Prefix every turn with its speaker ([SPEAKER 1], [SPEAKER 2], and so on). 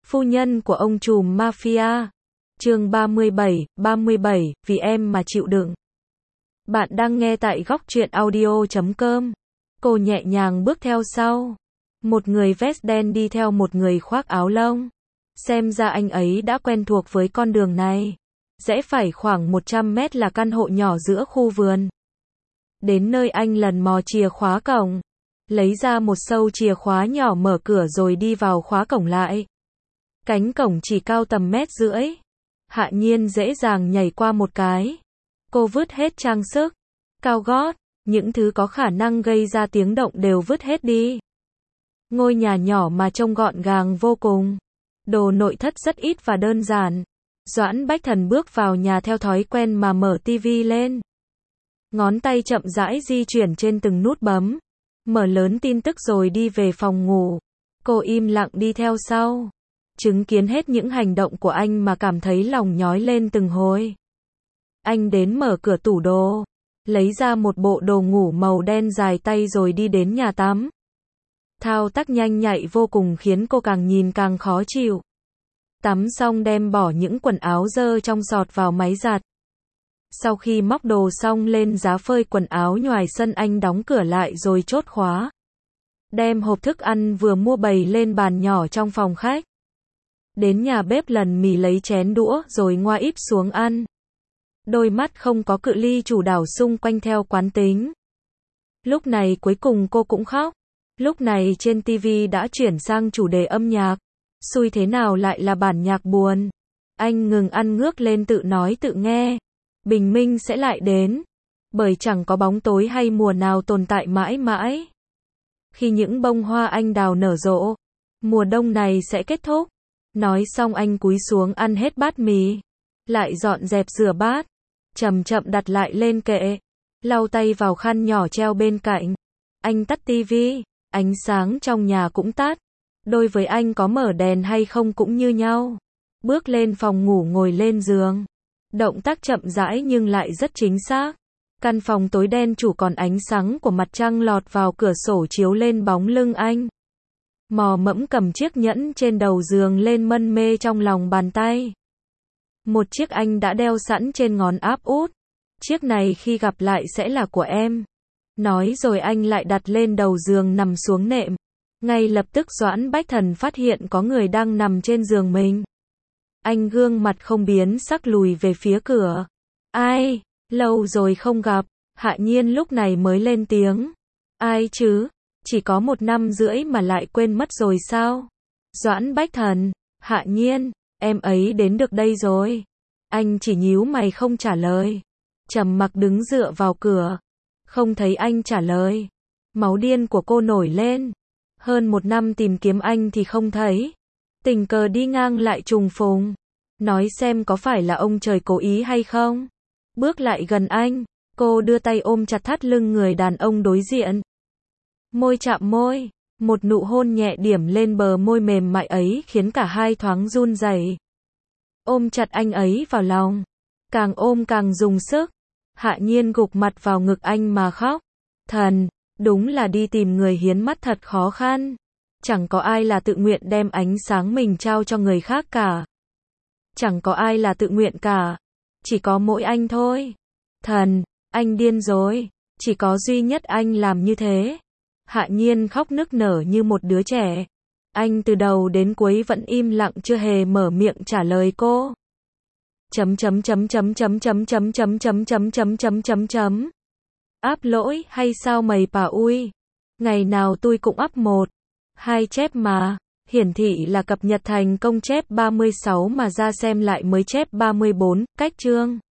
[SPEAKER 1] Phu nhân của ông trùm mafia. Chương 37, vì em mà chịu đựng. Bạn đang nghe tại góc truyện audio.com. Cô nhẹ nhàng bước theo sau. Một người vest đen đi theo một người khoác áo lông. Xem ra anh ấy đã quen thuộc với con đường này. Rẽ phải khoảng 100 mét là căn hộ nhỏ giữa khu vườn. Đến nơi anh lần mò chìa khóa cổng. Lấy ra một sâu chìa khóa nhỏ mở cửa rồi đi vào khóa cổng lại. Cánh cổng chỉ cao tầm 1,5 mét. Hạ Nhiên dễ dàng nhảy qua một cái. Cô vứt hết trang sức, cao gót, những thứ có khả năng gây ra tiếng động đều vứt hết đi. Ngôi nhà nhỏ mà trông gọn gàng vô cùng. Đồ nội thất rất ít và đơn giản. Doãn Bách Thần bước vào nhà theo thói quen mà mở tivi lên. Ngón tay chậm rãi di chuyển trên từng nút bấm. Mở lớn tin tức rồi đi về phòng ngủ. Cô im lặng đi theo sau. Chứng kiến hết những hành động của anh mà cảm thấy lòng nhói lên từng hồi. Anh đến mở cửa tủ đồ. Lấy ra một bộ đồ ngủ màu đen dài tay rồi đi đến nhà tắm. Thao tác nhanh nhạy vô cùng khiến cô càng nhìn càng khó chịu. Tắm xong đem bỏ những quần áo dơ trong xọt vào máy giặt. Sau khi móc đồ xong lên giá phơi quần áo ngoài sân, anh đóng cửa lại rồi chốt khóa. Đem hộp thức ăn vừa mua bày lên bàn nhỏ trong phòng khách. Đến nhà bếp lần mì lấy chén đũa rồi ngoa íp xuống ăn. Đôi mắt không có cự ly chủ đảo xung quanh theo quán tính. Lúc này cuối cùng cô cũng khóc. Lúc này trên TV đã chuyển sang chủ đề âm nhạc. Xui thế nào lại là bản nhạc buồn. Anh ngừng ăn ngước lên tự nói tự nghe. Bình minh sẽ lại đến. Bởi chẳng có bóng tối hay mùa nào tồn tại mãi mãi. Khi những bông hoa anh đào nở rộ, mùa đông này sẽ kết thúc. Nói xong anh cúi xuống ăn hết bát mì. Lại dọn dẹp rửa bát. Chậm chậm đặt lại lên kệ. Lau tay vào khăn nhỏ treo bên cạnh. Anh tắt tivi. Ánh sáng trong nhà cũng tắt. Đối với anh có mở đèn hay không cũng như nhau. Bước lên phòng ngủ ngồi lên giường. Động tác chậm rãi nhưng lại rất chính xác. Căn phòng tối đen chủ còn ánh sáng của mặt trăng lọt vào cửa sổ chiếu lên bóng lưng anh. Mò mẫm cầm chiếc nhẫn trên đầu giường lên mân mê trong lòng bàn tay. Một chiếc anh đã đeo sẵn trên ngón áp út. Chiếc này khi gặp lại sẽ là của em. Nói rồi anh lại đặt lên đầu giường nằm xuống nệm. Ngay lập tức Doãn Bách Thần phát hiện có người đang nằm trên giường mình. Anh gương mặt không biến sắc lùi về phía cửa. Ai? Lâu rồi không gặp. Hạ Nhiên lúc này mới lên tiếng. Ai chứ? Chỉ có 1 năm rưỡi mà lại quên mất rồi sao? Doãn Bách Thần. Hạ Nhiên, em ấy đến được đây rồi. Anh chỉ nhíu mày không trả lời. Trầm mặc đứng dựa vào cửa. Không thấy anh trả lời. Máu điên của cô nổi lên. Hơn 1 năm tìm kiếm anh thì không thấy. Tình cờ đi ngang lại trùng phùng. Nói xem có phải là ông trời cố ý hay không? Bước lại gần anh. Cô đưa tay ôm chặt thắt lưng người đàn ông đối diện. Môi chạm môi. Một nụ hôn nhẹ điểm lên bờ môi mềm mại ấy khiến cả hai thoáng run rẩy. Ôm chặt anh ấy vào lòng. Càng ôm càng dùng sức. Hạ Nhiên gục mặt vào ngực anh mà khóc. Thần, đúng là đi tìm người hiến mắt thật khó khăn. Chẳng có ai là tự nguyện đem ánh sáng mình trao cho người khác cả. Chẳng có ai là tự nguyện cả. Chỉ có mỗi anh thôi. Thần, anh điên rồi. Chỉ có duy nhất anh làm như thế. Hạ Nhiên khóc nức nở như một đứa trẻ. Anh từ đầu đến cuối vẫn im lặng chưa hề mở miệng trả lời cô. Áp lỗi hay sao mày bà ui? Ngày nào tôi cũng up 1, 2 chép mà. Hiển thị là cập nhật thành công chép 36 mà ra xem lại mới chép 34, cách chương.